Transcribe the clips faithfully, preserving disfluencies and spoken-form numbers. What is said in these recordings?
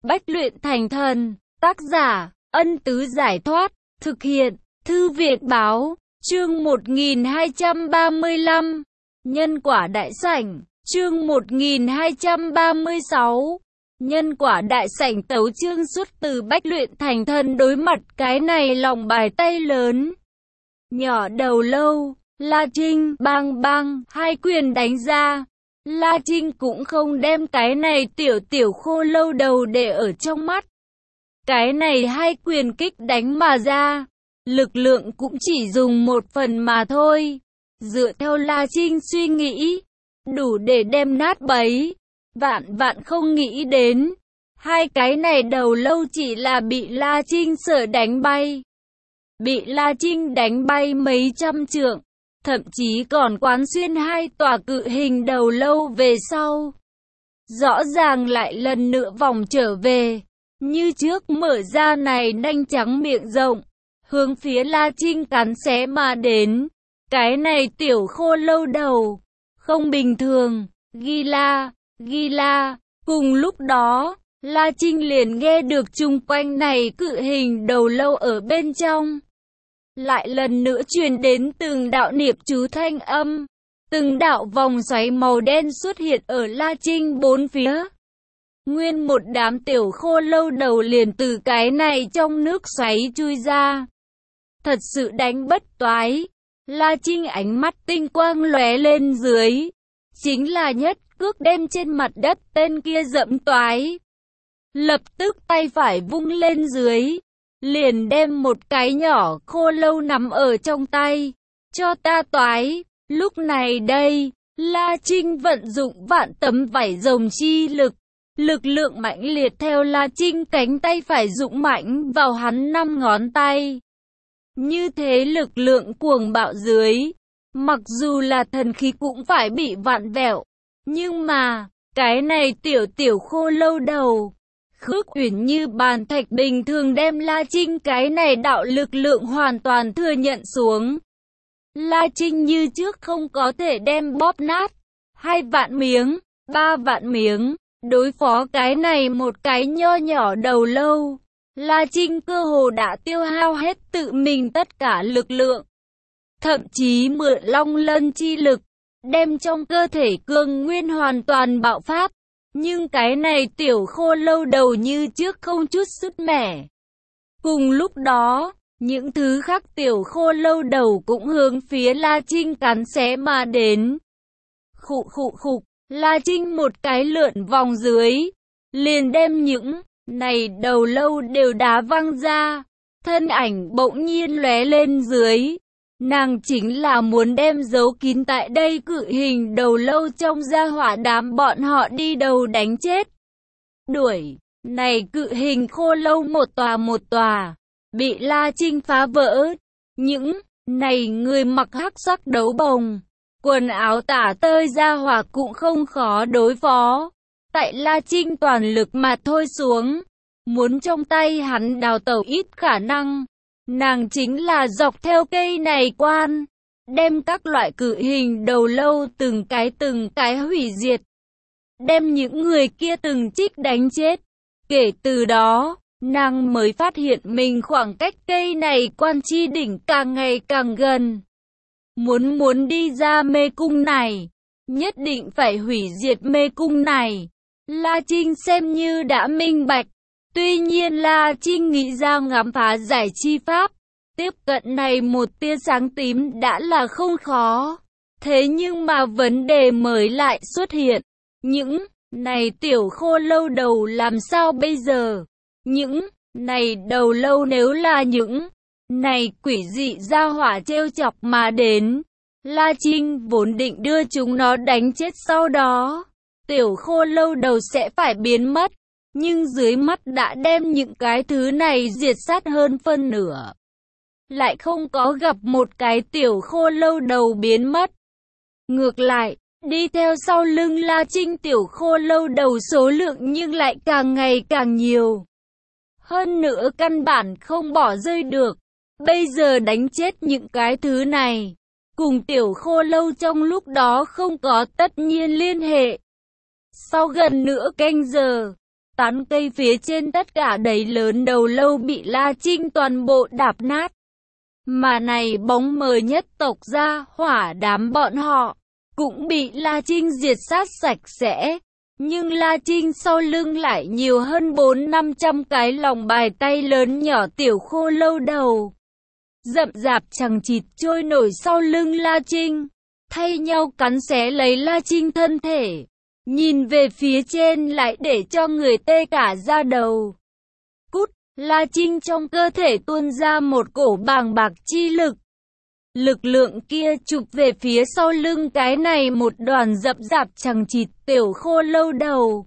Bách luyện thành thần. Tác giả, Ân Tứ Giải Thoát. Thực hiện, Thư Việt Báo. Chương một nghìn hai trăm ba mươi lăm. Nhân quả đại sảnh. Chương một nghìn hai trăm ba mươi sáu. Nhân quả đại sảnh. Tấu chương xuất từ Bách luyện thành thần. Đối mặt cái này lòng bài tay lớn nhỏ đầu lâu, La Trinh bang bang hai quyền đánh ra. La Trinh cũng không đem cái này tiểu tiểu khô lâu đầu để ở trong mắt. Cái này hai quyền kích đánh mà ra, lực lượng cũng chỉ dùng một phần mà thôi. Dựa theo La Trinh suy nghĩ, đủ để đem nát bấy. Vạn vạn không nghĩ đến, hai cái này đầu lâu chỉ là bị La Trinh sợ đánh bay. Bị La Trinh đánh bay mấy trăm trượng, thậm chí còn quán xuyên hai tòa cự hình đầu lâu về sau. Rõ ràng lại lần nữa vòng trở về, như trước mở ra này nanh trắng miệng rộng, hướng phía La Trinh cắn xé mà đến. Cái này tiểu khô lâu đầu, không bình thường, ghi la, ghi la. Cùng lúc đó, La Trinh liền nghe được chung quanh này cự hình đầu lâu ở bên trong. Lại lần nữa truyền đến từng đạo niệm chú thanh âm, từng đạo vòng xoáy màu đen xuất hiện ở La Trinh bốn phía. Nguyên một đám tiểu khô lâu đầu liền từ cái này trong nước xoáy chui ra. Thật sự đánh bất toái. La Trinh ánh mắt tinh quang lóe lên dưới, chính là nhất cước đem trên mặt đất tên kia dẫm toái. Lập tức tay phải vung lên dưới, liền đem một cái nhỏ khô lâu nằm ở trong tay. Cho ta toái. Lúc này đây, La Trinh vận dụng vạn tấm vảy rồng chi lực. Lực lượng mãnh liệt theo La Trinh cánh tay phải dũng mãnh vào hắn năm ngón tay. Như thế lực lượng cuồng bạo dưới, mặc dù là thần khí cũng phải bị vặn vẹo. Nhưng mà, cái này tiểu tiểu khô lâu đầu, khước uyển như bàn thạch bình thường đem La Trinh cái này đạo lực lượng hoàn toàn thừa nhận xuống. La Trinh như trước không có thể đem bóp nát. Hai vạn miếng, ba vạn miếng, đối phó cái này một cái nho nhỏ đầu lâu. La Trinh cơ hồ đã tiêu hao hết tự mình tất cả lực lượng. Thậm chí mượn long lân chi lực, đem trong cơ thể cương nguyên hoàn toàn bạo phát. Nhưng cái này tiểu khô lâu đầu như trước không chút sứt mẻ. Cùng lúc đó, những thứ khác tiểu khô lâu đầu cũng hướng phía La Trinh cắn xé mà đến. Khụ khụ khục, La Trinh một cái lượn vòng dưới, liền đem những này đầu lâu đều đá văng ra. Thân ảnh bỗng nhiên lóe lên dưới. Nàng chính là muốn đem giấu kín tại đây cự hình đầu lâu trong gia hỏa đám bọn họ đi đầu đánh chết. Đuổi, này cự hình khô lâu một tòa một tòa, bị La Trinh phá vỡ. Những này người mặc hắc sắc đấu bồng, quần áo tả tơi gia hỏa cũng không khó đối phó. Tại La Trinh toàn lực mà thôi xuống, muốn trong tay hắn đào tẩu ít khả năng. Nàng chính là dọc theo cây này quan, đem các loại cự hình đầu lâu từng cái từng cái hủy diệt. Đem những người kia từng trích đánh chết. Kể từ đó, nàng mới phát hiện mình khoảng cách cây này quan chi đỉnh càng ngày càng gần. Muốn muốn đi ra mê cung này, nhất định phải hủy diệt mê cung này. La Trinh xem như đã minh bạch. Tuy nhiên La Trinh nghĩ ra ngắm phá giải chi pháp, tiếp cận này một tia sáng tím đã là không khó. Thế nhưng mà vấn đề mới lại xuất hiện. Những này tiểu khô lâu đầu làm sao bây giờ? Những này đầu lâu nếu là những này quỷ dị gia hỏa trêu chọc mà đến, La Trinh vốn định đưa chúng nó đánh chết, sau đó tiểu khô lâu đầu sẽ phải biến mất. Nhưng dưới mắt đã đem những cái thứ này diệt sát hơn phân nửa. Lại không có gặp một cái tiểu khô lâu đầu biến mất. Ngược lại, đi theo sau lưng La Trinh tiểu khô lâu đầu số lượng nhưng lại càng ngày càng nhiều. Hơn nữa căn bản không bỏ rơi được. Bây giờ đánh chết những cái thứ này, cùng tiểu khô lâu trong lúc đó không có tất nhiên liên hệ. Sau gần nửa canh giờ, Tán cây phía trên tất cả đầy lớn đầu lâu bị La Trinh toàn bộ đạp nát. Mà này bóng mờ nhất tộc gia hỏa đám bọn họ, cũng bị La Trinh diệt sát sạch sẽ. Nhưng La Trinh sau lưng lại nhiều hơn bốn năm trăm cái lòng bài tay lớn nhỏ tiểu khô lâu đầu. Rậm rạp chằng chịt trôi nổi sau lưng La Trinh, thay nhau cắn xé lấy La Trinh thân thể. Nhìn về phía trên lại để cho người tê cả da đầu. Cút, La Trinh trong cơ thể tuôn ra một cổ bàng bạc chi lực. Lực lượng kia chụp về phía sau lưng cái này một đoàn rậm rạp chằng chịt tiểu khô lâu đầu.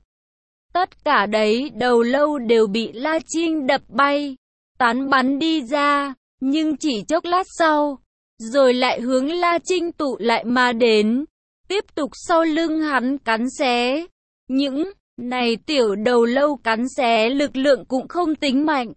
Tất cả đấy đầu lâu đều bị La Trinh đập bay, tán bắn đi ra, nhưng chỉ chốc lát sau, rồi lại hướng La Trinh tụ lại mà đến, tiếp tục sau lưng hắn cắn xé. Những này tiểu đầu lâu cắn xé lực lượng cũng không tính mạnh,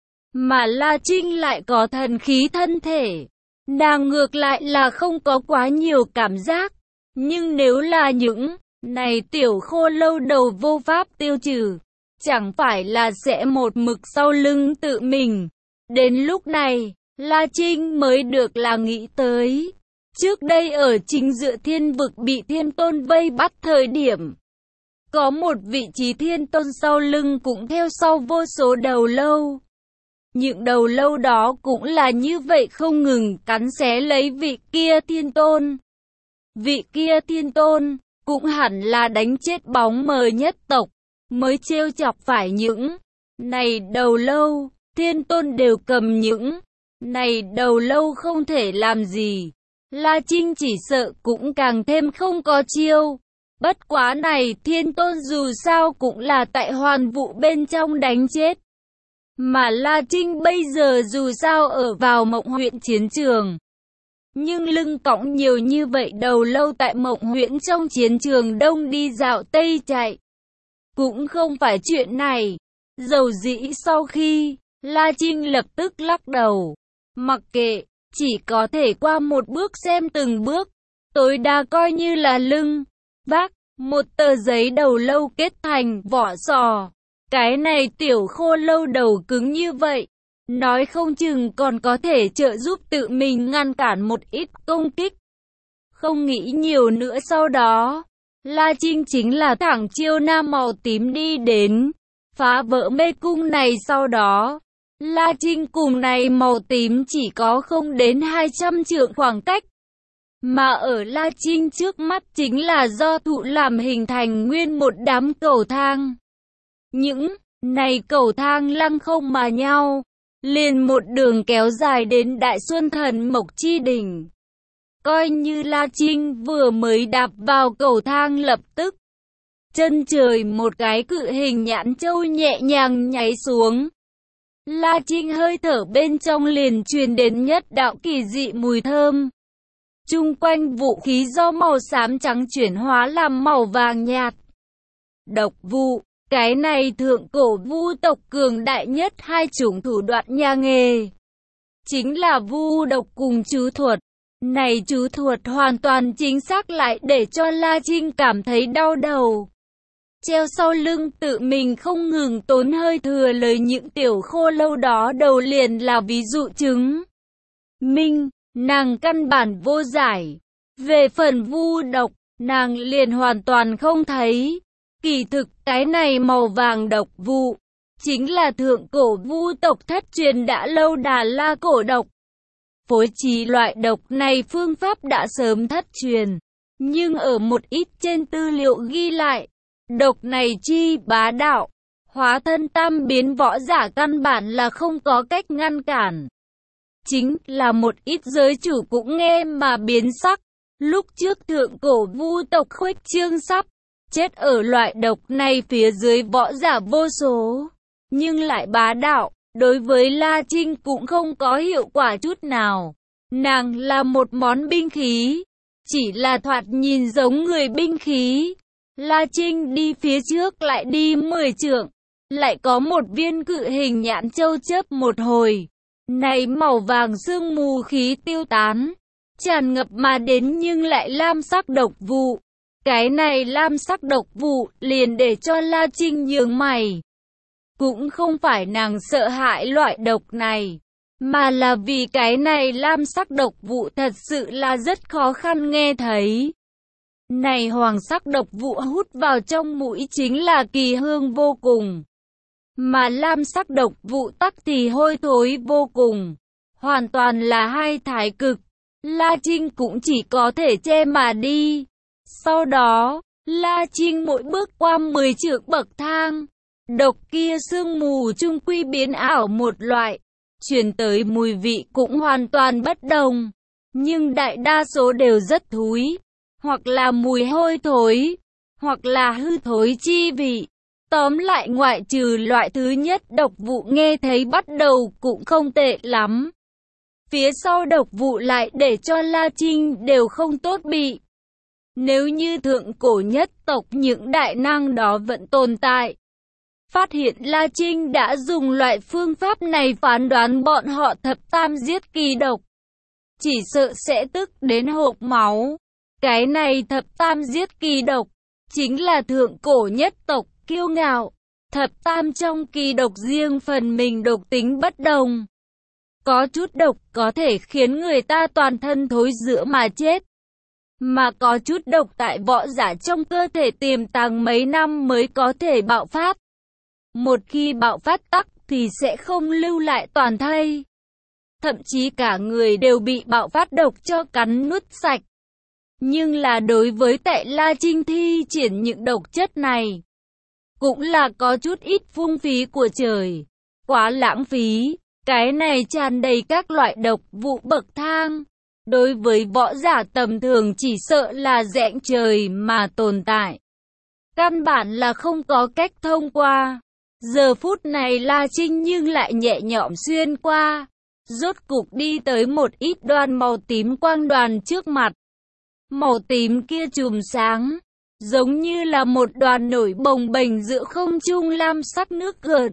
mà La Trinh lại có thần khí thân thể. Nàng ngược lại là không có quá nhiều cảm giác, nhưng nếu là những này tiểu khô lâu đầu vô pháp tiêu trừ, chẳng phải là sẽ một mực sau lưng tự mình. Đến lúc này, La Trinh mới được là nghĩ tới. Trước đây ở chính giữa thiên vực bị thiên tôn vây bắt thời điểm, có một vị trí thiên tôn sau lưng cũng theo sau vô số đầu lâu. Những đầu lâu đó cũng là như vậy không ngừng cắn xé lấy vị kia thiên tôn. Vị kia thiên tôn cũng hẳn là đánh chết bóng mờ nhất tộc, mới trêu chọc phải những này đầu lâu. Thiên tôn đều cầm những này đầu lâu không thể làm gì. La Trinh chỉ sợ cũng càng thêm không có chiêu. Bất quá này thiên tôn dù sao cũng là tại hoàn vụ bên trong đánh chết. Mà La Trinh bây giờ dù sao ở vào Mộng Huyễn chiến trường. Nhưng lưng cõng nhiều như vậy đầu lâu tại Mộng Huyễn trong chiến trường đông đi dạo tây chạy. Cũng không phải chuyện này. Dầu dĩ sau khi, La Trinh lập tức lắc đầu. Mặc kệ, chỉ có thể qua một bước xem từng bước. Tối đa coi như là lưng, vác, một tờ giấy đầu lâu kết thành vỏ sò. Cái này tiểu khô lâu đầu cứng như vậy, nói không chừng còn có thể trợ giúp tự mình ngăn cản một ít công kích. Không nghĩ nhiều nữa sau đó, La Trinh chính là thẳng chiêu nam màu tím đi đến, phá vỡ mê cung này sau đó. La Trinh cùng này màu tím chỉ có không đến hai trăm trượng khoảng cách. Mà ở La Trinh trước mắt chính là do thụ làm hình thành nguyên một đám cầu thang. Những này cầu thang lăng không mà nhau, liền một đường kéo dài đến Đại Xuân Thần Mộc Chi Đỉnh. Coi như La Trinh vừa mới đạp vào cầu thang lập tức, chân trời một cái cự hình nhãn châu nhẹ nhàng nháy xuống. La Trinh hơi thở bên trong liền truyền đến nhất đạo kỳ dị mùi thơm. Chung quanh vũ khí do màu xám trắng chuyển hóa làm màu vàng nhạt. Độc vụ, cái này thượng cổ vu tộc cường đại nhất hai chủng thủ đoạn nhà nghề. Chính là vu độc cùng trứ thuật. Này trứ thuật hoàn toàn chính xác lại để cho La Trinh cảm thấy đau đầu. Treo sau lưng tự mình không ngừng tốn hơi thừa lời những tiểu khô lâu đó đầu liền là ví dụ chứng minh, nàng căn bản vô giải. Về phần vu độc, nàng liền hoàn toàn không thấy. Kỳ thực cái này màu vàng độc vụ, chính là thượng cổ vu tộc thất truyền đã lâu Đà La cổ độc. Phối trí loại độc này phương pháp đã sớm thất truyền, nhưng ở một ít trên tư liệu ghi lại, độc này chi bá đạo, hóa thân tam biến võ giả căn bản là không có cách ngăn cản. Chính là một ít giới chủ cũng nghe mà biến sắc. Lúc trước thượng cổ vu tộc khuếch trương sắp chết ở loại độc này phía dưới võ giả vô số, nhưng lại bá đạo, đối với La Trinh cũng không có hiệu quả chút nào. Nàng là một món binh khí, chỉ là thoạt nhìn giống người binh khí. La Trinh đi phía trước lại đi mười trượng, lại có một viên cự hình nhãn châu chớp một hồi. Này màu vàng sương mù khí tiêu tán, tràn ngập mà đến nhưng lại lam sắc độc vụ. Cái này lam sắc độc vụ liền để cho La Trinh nhướng mày. Cũng không phải nàng sợ hãi loại độc này, mà là vì cái này lam sắc độc vụ thật sự là rất khó khăn nghe thấy. Này hoàng sắc độc vụ hút vào trong mũi chính là kỳ hương vô cùng. Mà lam sắc độc vụ tắc thì hôi thối vô cùng. Hoàn toàn là hai thái cực. La Trinh cũng chỉ có thể che mà đi. Sau đó, La Trinh mỗi bước qua mười trượng bậc thang. Độc kia sương mù chung quy biến ảo một loại. Truyền tới mùi vị cũng hoàn toàn bất đồng. Nhưng đại đa số đều rất thúi. Hoặc là mùi hôi thối. Hoặc là hư thối chi vị. Tóm lại ngoại trừ loại thứ nhất độc vụ nghe thấy bắt đầu cũng không tệ lắm. Phía sau độc vụ lại để cho La Trinh đều không tốt bị. Nếu như thượng cổ nhất tộc những đại năng đó vẫn tồn tại. Phát hiện La Trinh đã dùng loại phương pháp này phán đoán bọn họ thập tam giết kỳ độc. Chỉ sợ sẽ tức đến hộc máu. Cái này thập tam giết kỳ độc. Chính là thượng cổ nhất tộc kiêu ngạo. Thập tam trong kỳ độc riêng phần mình độc tính bất đồng. Có chút độc có thể khiến người ta toàn thân thối rữa mà chết. Mà có chút độc tại võ giả trong cơ thể tiềm tàng mấy năm mới có thể bạo phát. Một khi bạo phát tắc thì sẽ không lưu lại toàn thây. Thậm chí cả người đều bị bạo phát độc cho cắn nuốt sạch. Nhưng là đối với tại La Trinh thi triển những độc chất này, cũng là có chút ít phung phí của trời. Quá lãng phí. Cái này tràn đầy các loại độc vụ bậc thang. Đối với võ giả tầm thường chỉ sợ là rẽnh trời mà tồn tại. Căn bản là không có cách thông qua. Giờ phút này La Trinh nhưng lại nhẹ nhõm xuyên qua. Rốt cục đi tới một ít đoàn màu tím quang đoàn trước mặt. Màu tím kia chùm sáng. Giống như là một đoàn nổi bồng bềnh giữa không trung lam sắc nước gợn.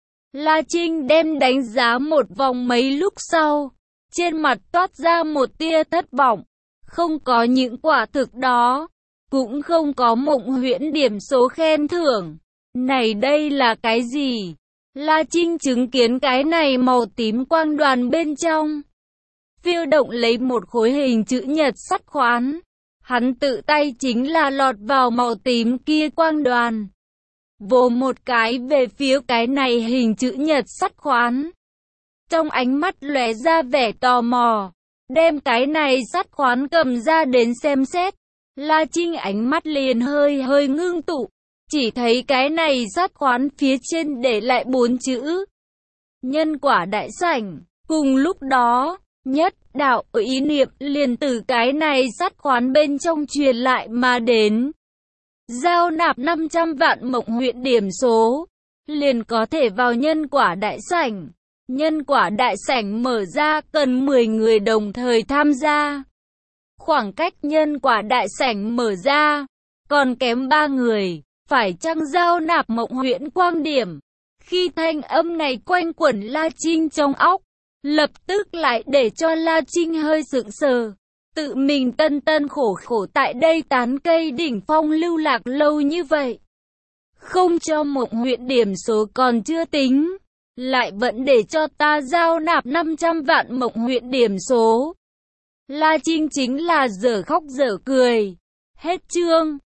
La Trinh đem đánh giá một vòng mấy lúc sau, trên mặt toát ra một tia thất vọng. Không có những quả thực đó, cũng không có Mộng Huyễn điểm số khen thưởng. Này đây là cái gì? La Trinh chứng kiến cái này màu tím quang đoàn bên trong. Phiêu động lấy một khối hình chữ nhật sắt khoán. Hắn tự tay chính là lọt vào màu tím kia quang đoàn. Vồ một cái về phía cái này hình chữ nhật sắt khoán. Trong ánh mắt lóe ra vẻ tò mò. Đem cái này sắt khoán cầm ra đến xem xét. La Trinh ánh mắt liền hơi hơi ngưng tụ. Chỉ thấy cái này sắt khoán phía trên để lại bốn chữ. Nhân quả đại sảnh. Cùng lúc đó, nhất đạo ý niệm liền từ cái này sắt khoán bên trong truyền lại mà đến. Giao nạp năm trăm vạn Mộng Huyễn điểm số, liền có thể vào nhân quả đại sảnh. Nhân quả đại sảnh mở ra cần mười người đồng thời tham gia. Khoảng cách nhân quả đại sảnh mở ra, còn kém ba người, phải chăng giao nạp Mộng Huyễn quang điểm. Khi thanh âm này quanh quẩn La Trinh trong óc, lập tức lại để cho La Trinh hơi sững sờ. Tự mình tân tân khổ khổ tại đây tán cây đỉnh phong lưu lạc lâu như vậy. Không cho Mộng Huyễn điểm số còn chưa tính. Lại vẫn để cho ta giao nạp năm trăm vạn Mộng Huyễn điểm số. La Trinh chính là dở khóc dở cười. Hết chương.